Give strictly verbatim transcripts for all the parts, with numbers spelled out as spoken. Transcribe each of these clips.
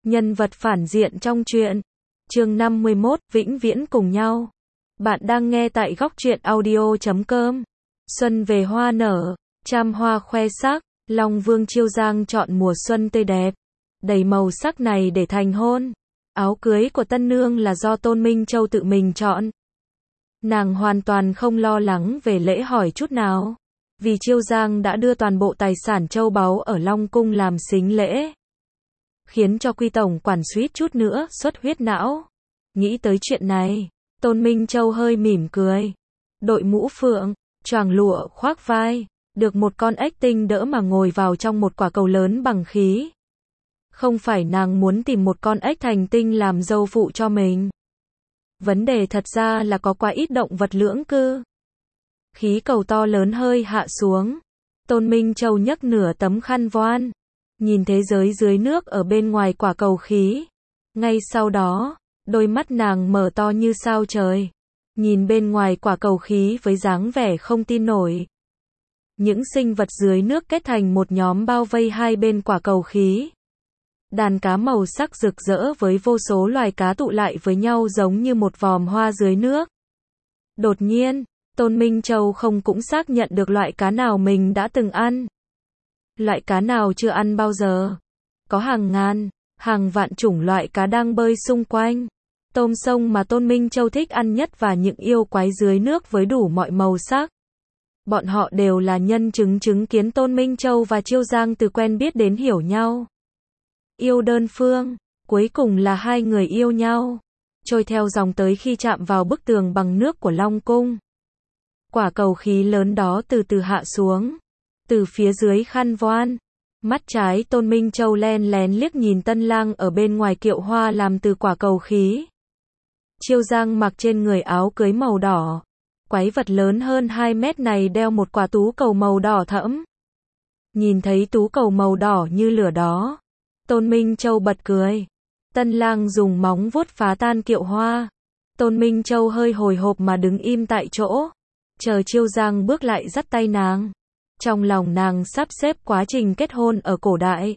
Nhân vật phản diện trong truyện. Chương năm mươi mốt, vĩnh viễn cùng nhau. Bạn đang nghe tại góc truyện audio chấm com. Xuân về hoa nở, trăm hoa khoe sắc, Long Vương Chiêu Giang chọn mùa xuân tươi đẹp, đầy màu sắc này để thành hôn. Áo cưới của tân nương là do Tôn Minh Châu tự mình chọn. Nàng hoàn toàn không lo lắng về lễ hỏi chút nào, vì Chiêu Giang đã đưa toàn bộ tài sản châu báu ở Long Cung làm sính lễ, khiến cho Quy Tổng quản suýt chút nữa xuất huyết não. Nghĩ tới chuyện này, Tôn Minh Châu hơi mỉm cười, đội mũ phượng, choàng lụa khoác vai, được một con ếch tinh đỡ mà ngồi vào trong một quả cầu lớn bằng khí. Không phải nàng muốn tìm một con ếch thành tinh làm dâu phụ cho mình. Vấn đề thật ra là có quá ít động vật lưỡng cư. Khí cầu to lớn hơi hạ xuống. Tôn Minh Châu nhấc nửa tấm khăn voan, nhìn thế giới dưới nước ở bên ngoài quả cầu khí. Ngay sau đó, đôi mắt nàng mở to như sao trời, nhìn bên ngoài quả cầu khí với dáng vẻ không tin nổi. Những sinh vật dưới nước kết thành một nhóm bao vây hai bên quả cầu khí. Đàn cá màu sắc rực rỡ với vô số loài cá tụ lại với nhau giống như một vòm hoa dưới nước. Đột nhiên, Tôn Minh Châu không cũng xác nhận được loại cá nào mình đã từng ăn. Loại cá nào chưa ăn bao giờ. Có hàng ngàn, hàng vạn chủng loại cá đang bơi xung quanh. Tôm sông mà Tôn Minh Châu thích ăn nhất và những yêu quái dưới nước với đủ mọi màu sắc. Bọn họ đều là nhân chứng chứng kiến Tôn Minh Châu và Chiêu Giang từ quen biết đến hiểu nhau. Yêu đơn phương, cuối cùng là hai người yêu nhau, trôi theo dòng tới khi chạm vào bức tường bằng nước của Long Cung. Quả cầu khí lớn đó từ từ hạ xuống, từ phía dưới khăn voan. Mắt trái Tôn Minh Châu len lén liếc nhìn tân lang ở bên ngoài kiệu hoa làm từ quả cầu khí. Chiêu Giang mặc trên người áo cưới màu đỏ. Quái vật lớn hơn hai mét này đeo một quả tú cầu màu đỏ thẫm. Nhìn thấy tú cầu màu đỏ như lửa đó, Tôn Minh Châu bật cười. Tân lang dùng móng vuốt phá tan kiệu hoa. Tôn Minh Châu hơi hồi hộp mà đứng im tại chỗ, chờ Chiêu Giang bước lại dắt tay nàng. Trong lòng nàng sắp xếp quá trình kết hôn ở cổ đại.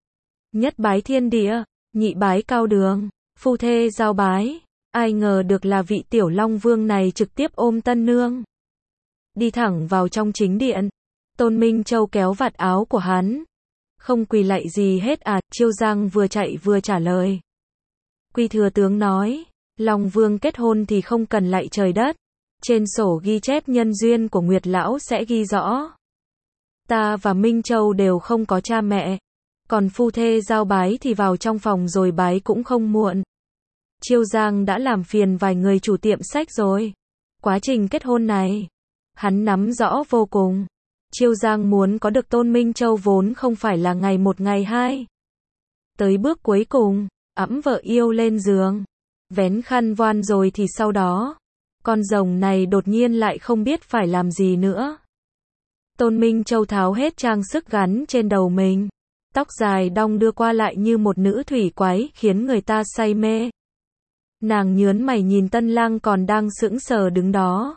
Nhất bái thiên địa, nhị bái cao đường, phu thê giao bái. Ai ngờ được là vị tiểu Long Vương này trực tiếp ôm tân nương, đi thẳng vào trong chính điện. Tôn Minh Châu kéo vạt áo của hắn. Không quỳ lạy gì hết à? Chiêu Giang vừa chạy vừa trả lời. Quy thừa tướng nói, Long Vương kết hôn thì không cần lạy trời đất. Trên sổ ghi chép nhân duyên của Nguyệt Lão sẽ ghi rõ. Ta và Minh Châu đều không có cha mẹ. Còn phu thê giao bái thì vào trong phòng rồi bái cũng không muộn. Chiêu Giang đã làm phiền vài người chủ tiệm sách rồi. Quá trình kết hôn này, hắn nắm rõ vô cùng. Chiêu Giang muốn có được Tôn Minh Châu vốn không phải là ngày một ngày hai. Tới bước cuối cùng, ẵm vợ yêu lên giường, vén khăn voan rồi thì sau đó, con rồng này đột nhiên lại không biết phải làm gì nữa. Tôn Minh Châu tháo hết trang sức gắn trên đầu mình. Tóc dài đong đưa qua lại như một nữ thủy quái khiến người ta say mê. Nàng nhớn mày nhìn tân lang còn đang sững sờ đứng đó.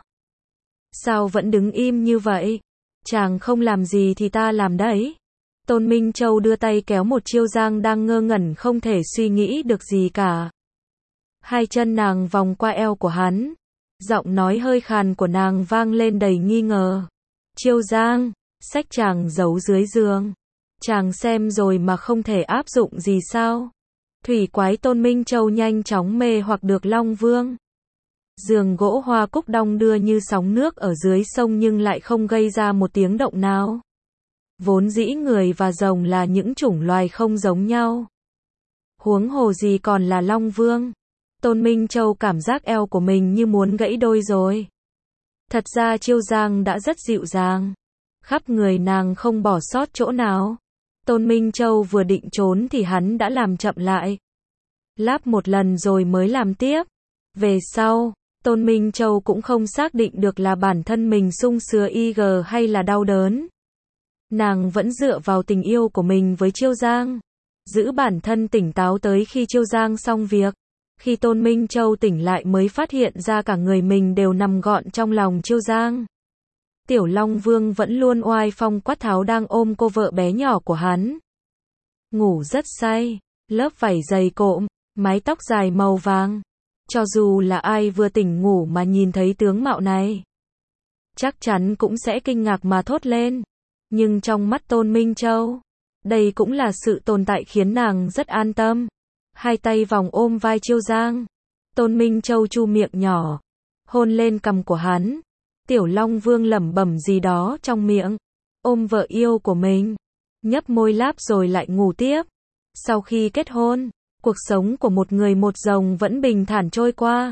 Sao vẫn đứng im như vậy? Chàng không làm gì thì ta làm đấy. Tôn Minh Châu đưa tay kéo một Chiêu Giang đang ngơ ngẩn không thể suy nghĩ được gì cả. Hai chân nàng vòng qua eo của hắn. Giọng nói hơi khàn của nàng vang lên đầy nghi ngờ. Chiêu Giang, xách chàng giấu dưới giường. Chàng xem rồi mà không thể áp dụng gì sao? Thủy quái Tôn Minh Châu nhanh chóng mê hoặc được Long Vương. Giường gỗ hoa cúc đong đưa như sóng nước ở dưới sông nhưng lại không gây ra một tiếng động nào. Vốn dĩ người và rồng là những chủng loài không giống nhau. Huống hồ gì còn là Long Vương. Tôn Minh Châu cảm giác eo của mình như muốn gãy đôi rồi. Thật ra Chiêu Giang đã rất dịu dàng. Khắp người nàng không bỏ sót chỗ nào. Tôn Minh Châu vừa định trốn thì hắn đã làm chậm lại. Láp một lần rồi mới làm tiếp. Về sau, Tôn Minh Châu cũng không xác định được là bản thân mình sung sướng y gờ hay là đau đớn. Nàng vẫn dựa vào tình yêu của mình với Chiêu Giang, giữ bản thân tỉnh táo tới khi Chiêu Giang xong việc. Khi Tôn Minh Châu tỉnh lại mới phát hiện ra cả người mình đều nằm gọn trong lòng Chiêu Giang. Tiểu Long Vương vẫn luôn oai phong quát tháo đang ôm cô vợ bé nhỏ của hắn. Ngủ rất say. lớp vảy dày cộm, mái tóc dài màu vàng. Cho dù là ai vừa tỉnh ngủ mà nhìn thấy tướng mạo này, chắc chắn cũng sẽ kinh ngạc mà thốt lên. Nhưng trong mắt Tôn Minh Châu, đây cũng là sự tồn tại khiến nàng rất an tâm. Hai tay vòng ôm vai Chiêu Giang, Tôn Minh Châu chu miệng nhỏ, hôn lên cằm của hắn. Tiểu Long Vương lẩm bẩm gì đó trong miệng, ôm vợ yêu của mình, nhấp môi láp rồi lại ngủ tiếp. Sau khi kết hôn, cuộc sống của một người một rồng vẫn bình thản trôi qua.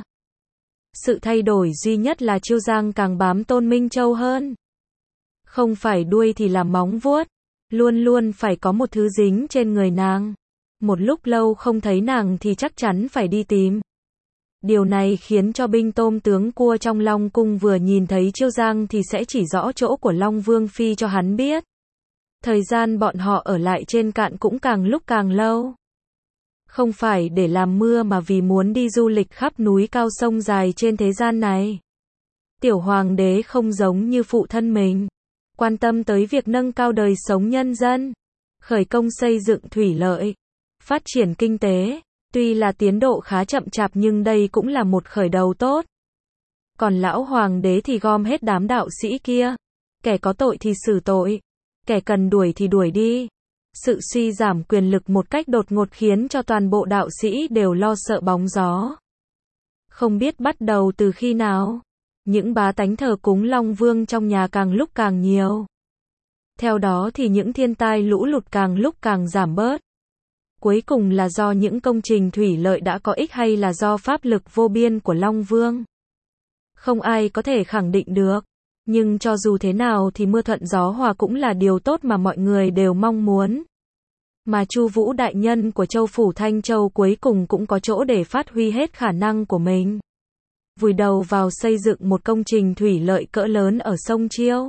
Sự thay đổi duy nhất là Chiêu Giang càng bám Tôn Minh Châu hơn. Không phải đuôi thì là móng vuốt, luôn luôn phải có một thứ dính trên người nàng. Một lúc lâu không thấy nàng thì chắc chắn phải đi tìm. Điều này khiến cho binh tôm tướng cua trong Long Cung vừa nhìn thấy Chiêu Giang thì sẽ chỉ rõ chỗ của Long Vương Phi cho hắn biết. Thời gian bọn họ ở lại trên cạn cũng càng lúc càng lâu. Không phải để làm mưa mà vì muốn đi du lịch khắp núi cao sông dài trên thế gian này. Tiểu hoàng đế không giống như phụ thân mình, quan tâm tới việc nâng cao đời sống nhân dân, khởi công xây dựng thủy lợi, phát triển kinh tế. Tuy là tiến độ khá chậm chạp nhưng đây cũng là một khởi đầu tốt. Còn lão hoàng đế thì gom hết đám đạo sĩ kia. Kẻ có tội thì xử tội, kẻ cần đuổi thì đuổi đi. Sự suy giảm quyền lực một cách đột ngột khiến cho toàn bộ đạo sĩ đều lo sợ bóng gió. Không biết bắt đầu từ khi nào, những bá tánh thờ cúng Long Vương trong nhà càng lúc càng nhiều. Theo đó thì những thiên tai lũ lụt càng lúc càng giảm bớt. Cuối cùng là do những công trình thủy lợi đã có ích hay là do pháp lực vô biên của Long Vương? Không ai có thể khẳng định được. Nhưng cho dù thế nào thì mưa thuận gió hòa cũng là điều tốt mà mọi người đều mong muốn. Mà Chu Vũ đại nhân của Châu phủ Thanh Châu cuối cùng cũng có chỗ để phát huy hết khả năng của mình. Vùi đầu vào xây dựng một công trình thủy lợi cỡ lớn ở sông Chiêu.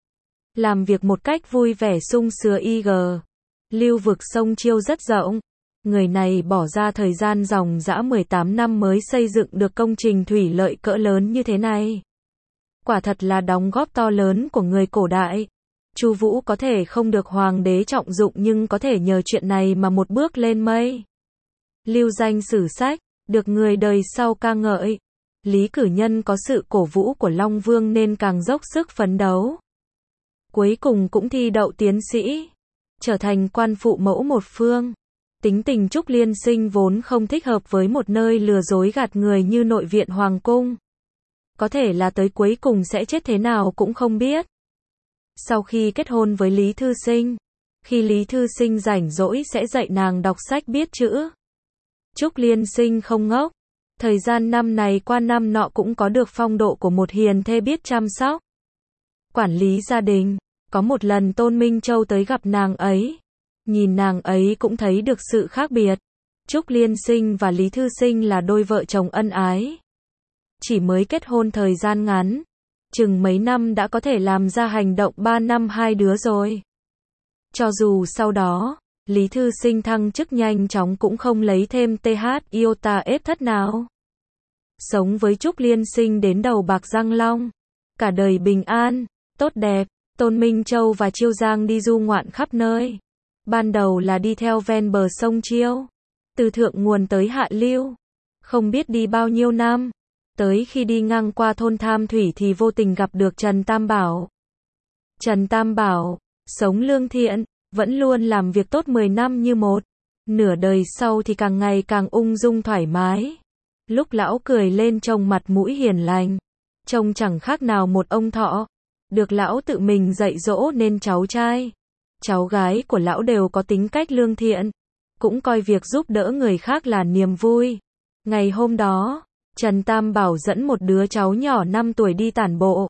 Làm việc một cách vui vẻ sung sướng y gờ. Lưu vực sông Chiêu rất rộng. Người này bỏ ra thời gian dòng dã mười tám năm mới xây dựng được công trình thủy lợi cỡ lớn như thế này. Quả thật là đóng góp to lớn của người cổ đại. Chu Vũ có thể không được hoàng đế trọng dụng nhưng có thể nhờ chuyện này mà một bước lên mây. Lưu danh sử sách, được người đời sau ca ngợi. Lý Cử Nhân có sự cổ vũ của Long Vương nên càng dốc sức phấn đấu. Cuối cùng cũng thi đậu tiến sĩ, trở thành quan phụ mẫu một phương. Tính tình Trúc Liên Sinh vốn không thích hợp với một nơi lừa dối gạt người như nội viện hoàng cung. Có thể là tới cuối cùng sẽ chết thế nào cũng không biết. Sau khi kết hôn với Lý Thư Sinh, khi Lý Thư Sinh rảnh rỗi sẽ dạy nàng đọc sách biết chữ. Trúc Liên Sinh không ngốc. Thời gian năm này qua năm nọ cũng có được phong độ của một hiền thê biết chăm sóc, quản lý gia đình. Có một lần Tôn Minh Châu tới gặp nàng ấy. Nhìn nàng ấy cũng thấy được sự khác biệt. Trúc Liên Sinh và Lý Thư Sinh là đôi vợ chồng ân ái. Chỉ mới kết hôn thời gian ngắn, chừng mấy năm đã có thể làm ra hành động ba năm hai đứa rồi. Cho dù sau đó, Lý Thư Sinh thăng chức nhanh chóng cũng không lấy thêm th iota ép thất nào. Sống với Trúc Liên Sinh đến đầu bạc răng long. Cả đời bình an, tốt đẹp. Tôn Minh Châu và Chiêu Giang đi du ngoạn khắp nơi. Ban đầu là đi theo ven bờ sông Chiêu, từ thượng nguồn tới hạ lưu. Không biết đi bao nhiêu năm. Tới khi đi ngang qua thôn Tham Thủy thì vô tình gặp được Trần Tam Bảo. Trần Tam Bảo, sống lương thiện, vẫn luôn làm việc tốt mười năm như một. Nửa đời sau thì càng ngày càng ung dung thoải mái. Lúc lão cười lên trông mặt mũi hiền lành, trông chẳng khác nào một ông thọ. Được lão tự mình dạy dỗ nên cháu trai, cháu gái của lão đều có tính cách lương thiện, cũng coi việc giúp đỡ người khác là niềm vui. Ngày hôm đó, Trần Tam Bảo dẫn một đứa cháu nhỏ năm tuổi đi tản bộ.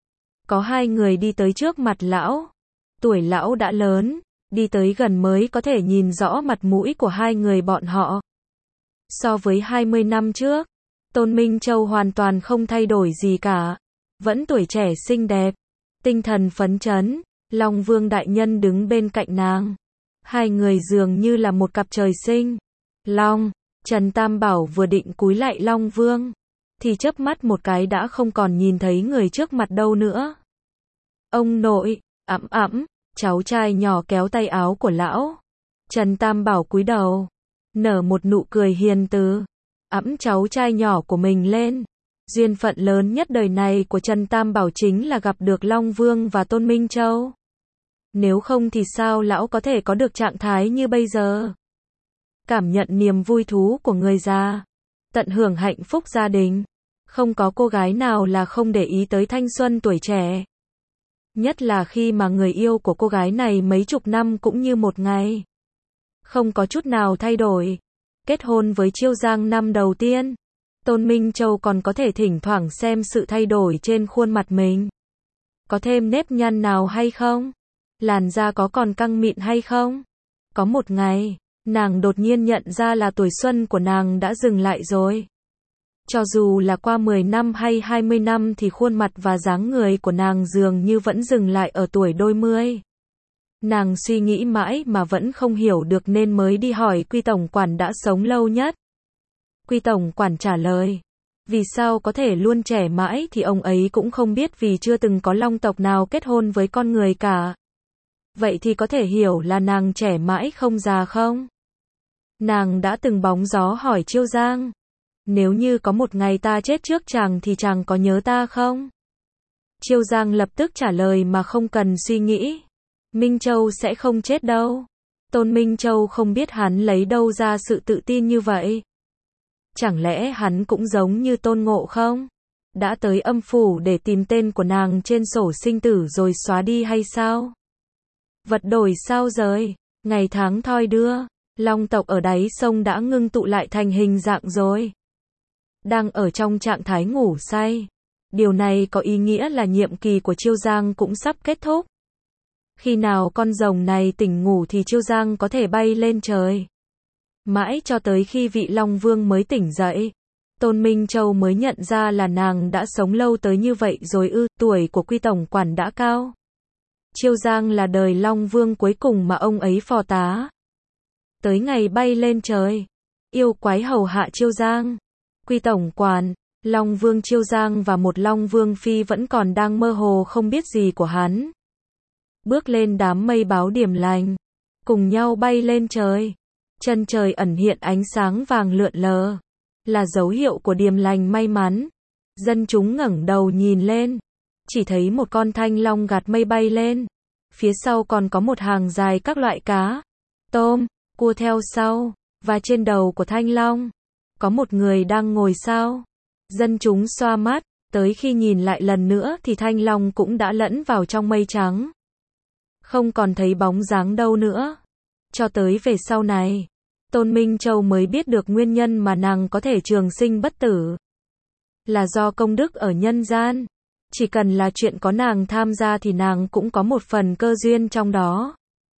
Có hai người đi tới trước mặt lão. Tuổi lão đã lớn, đi tới gần mới có thể nhìn rõ mặt mũi của hai người bọn họ. So với hai mươi năm trước, Tôn Minh Châu hoàn toàn không thay đổi gì cả. Vẫn tuổi trẻ xinh đẹp, tinh thần phấn chấn. Long Vương đại nhân đứng bên cạnh nàng. Hai người dường như là một cặp trời sinh. Long, Trần Tam Bảo vừa định cúi lạy Long Vương, thì chớp mắt một cái đã không còn nhìn thấy người trước mặt đâu nữa. Ông nội, ẵm ẵm, cháu trai nhỏ kéo tay áo của lão. Trần Tam Bảo cúi đầu. nở một nụ cười hiền từ, ẵm cháu trai nhỏ của mình lên. Duyên phận lớn nhất đời này của Trần Tam Bảo chính là gặp được Long Vương và Tôn Minh Châu. Nếu không thì sao lão có thể có được trạng thái như bây giờ? Cảm nhận niềm vui thú của người già, tận hưởng hạnh phúc gia đình. Không có cô gái nào là không để ý tới thanh xuân tuổi trẻ. Nhất là khi mà người yêu của cô gái này mấy chục năm cũng như một ngày. Không có chút nào thay đổi. Kết hôn với Chiêu Giang năm đầu tiên, Tôn Minh Châu còn có thể thỉnh thoảng xem sự thay đổi trên khuôn mặt mình. Có thêm nếp nhăn nào hay không? Làn da có còn căng mịn hay không? Có một ngày, nàng đột nhiên nhận ra là tuổi xuân của nàng đã dừng lại rồi. Cho dù là qua mười năm hay hai mươi năm thì khuôn mặt và dáng người của nàng dường như vẫn dừng lại ở tuổi đôi mươi. Nàng suy nghĩ mãi mà vẫn không hiểu được nên mới đi hỏi Quy tổng quản đã sống lâu nhất. Quy tổng quản trả lời, vì sao có thể luôn trẻ mãi thì ông ấy cũng không biết, vì chưa từng có long tộc nào kết hôn với con người cả. Vậy thì có thể hiểu là nàng trẻ mãi không già không? Nàng đã từng bóng gió hỏi Chiêu Giang, nếu như có một ngày ta chết trước chàng thì chàng có nhớ ta không? Chiêu Giang lập tức trả lời mà không cần suy nghĩ, Minh Châu sẽ không chết đâu. Tôn Minh Châu không biết hắn lấy đâu ra sự tự tin như vậy. Chẳng lẽ hắn cũng giống như Tôn Ngộ không? Đã tới âm phủ để tìm tên của nàng trên sổ sinh tử rồi xóa đi hay sao? Vật đổi sao rời, ngày tháng thoi đưa, long tộc ở đáy sông đã ngưng tụ lại thành hình dạng rồi. Đang ở trong trạng thái ngủ say. Điều này có ý nghĩa là nhiệm kỳ của Chiêu Giang cũng sắp kết thúc. Khi nào con rồng này tỉnh ngủ thì Chiêu Giang có thể bay lên trời. Mãi cho tới khi vị Long Vương mới tỉnh dậy, Tôn Minh Châu mới nhận ra là nàng đã sống lâu tới như vậy rồi ư. Tuổi của Quy tổng quản đã cao. Chiêu Giang là đời Long Vương cuối cùng mà ông ấy phò tá. Tới ngày bay lên trời, yêu quái hầu hạ Chiêu Giang, Quy tổng quản, Long Vương Chiêu Giang và một Long Vương Phi vẫn còn đang mơ hồ không biết gì của hắn. Bước lên đám mây báo điểm lành, cùng nhau bay lên trời. Chân trời ẩn hiện ánh sáng vàng lượn lờ, là dấu hiệu của điềm lành may mắn. Dân chúng ngẩng đầu nhìn lên, chỉ thấy một con thanh long gạt mây bay lên. Phía sau còn có một hàng dài các loại cá, tôm, cua theo sau, và trên đầu của thanh long có một người đang ngồi sao. Dân chúng xoa mắt, tới khi nhìn lại lần nữa thì thanh long cũng đã lẫn vào trong mây trắng. Không còn thấy bóng dáng đâu nữa. Cho tới về sau này, Tôn Minh Châu mới biết được nguyên nhân mà nàng có thể trường sinh bất tử. Là do công đức ở nhân gian. Chỉ cần là chuyện có nàng tham gia thì nàng cũng có một phần cơ duyên trong đó.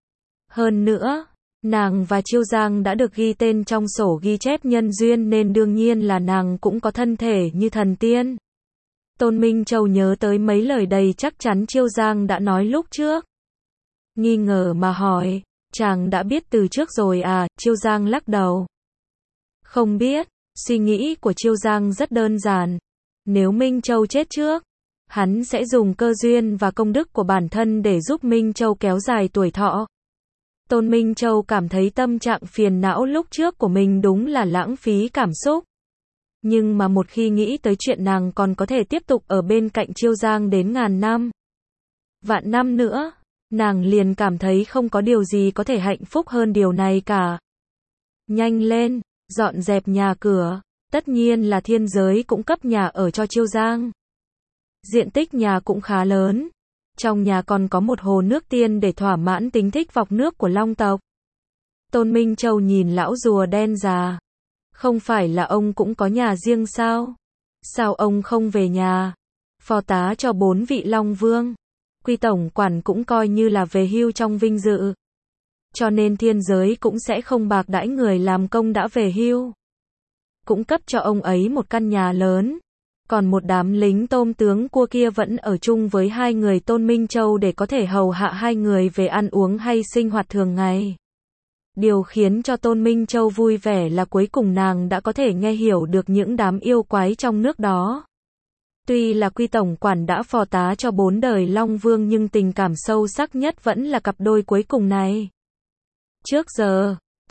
Hơn nữa, nàng và Chiêu Giang đã được ghi tên trong sổ ghi chép nhân duyên nên đương nhiên là nàng cũng có thân thể như thần tiên. Tôn Minh Châu nhớ tới mấy lời đầy chắc chắn Chiêu Giang đã nói lúc trước. Nghi ngờ mà hỏi, chàng đã biết từ trước rồi à? Chiêu Giang lắc đầu. Không biết, suy nghĩ của Chiêu Giang rất đơn giản. Nếu Minh Châu chết trước, hắn sẽ dùng cơ duyên và công đức của bản thân để giúp Minh Châu kéo dài tuổi thọ. Tôn Minh Châu cảm thấy tâm trạng phiền não lúc trước của mình đúng là lãng phí cảm xúc. Nhưng mà một khi nghĩ tới chuyện nàng còn có thể tiếp tục ở bên cạnh Chiêu Giang đến ngàn năm, vạn năm nữa, nàng liền cảm thấy không có điều gì có thể hạnh phúc hơn điều này cả. Nhanh lên, dọn dẹp nhà cửa, tất nhiên là thiên giới cũng cấp nhà ở cho Chiêu Giang. Diện tích nhà cũng khá lớn. Trong nhà còn có một hồ nước tiên để thỏa mãn tính thích vọc nước của long tộc. Tôn Minh Châu nhìn lão rùa đen già. Không phải là ông cũng có nhà riêng sao? Sao ông không về nhà? Phò tá cho bốn vị Long Vương. Quy tổng quản cũng coi như là về hưu trong vinh dự. Cho nên thiên giới cũng sẽ không bạc đãi người làm công đã về hưu. Cũng cấp cho ông ấy một căn nhà lớn. Còn một đám lính tôm tướng cua kia vẫn ở chung với hai người Tôn Minh Châu để có thể hầu hạ hai người về ăn uống hay sinh hoạt thường ngày. Điều khiến cho Tôn Minh Châu vui vẻ là cuối cùng nàng đã có thể nghe hiểu được những đám yêu quái trong nước đó. Tuy là Quy tổng quản đã phò tá cho bốn đời Long Vương nhưng tình cảm sâu sắc nhất vẫn là cặp đôi cuối cùng này. Trước giờ,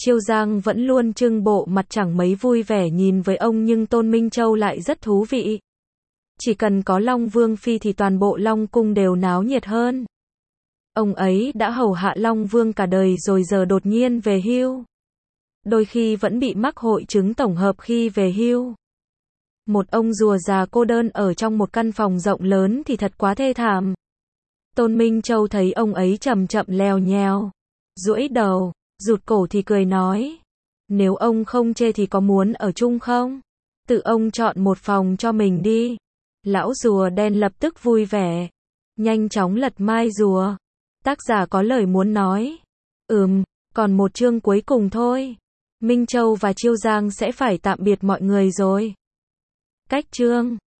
Chiêu Giang vẫn luôn trưng bộ mặt chẳng mấy vui vẻ nhìn với ông nhưng Tôn Minh Châu lại rất thú vị. Chỉ cần có Long Vương Phi thì toàn bộ Long Cung đều náo nhiệt hơn. Ông ấy đã hầu hạ Long Vương cả đời rồi giờ đột nhiên về hưu. Đôi khi vẫn bị mắc hội chứng tổng hợp khi về hưu. Một ông rùa già cô đơn ở trong một căn phòng rộng lớn thì thật quá thê thảm. Tôn Minh Châu thấy ông ấy chậm chậm lèo nhèo, duỗi đầu, rụt cổ thì cười nói. Nếu ông không chê thì có muốn ở chung không? Tự ông chọn một phòng cho mình đi. Lão rùa đen lập tức vui vẻ. Nhanh chóng lật mai rùa. Tác giả có lời muốn nói. Ừm, còn một chương cuối cùng thôi. Minh Châu và Chiêu Giang sẽ phải tạm biệt mọi người rồi. Cách chương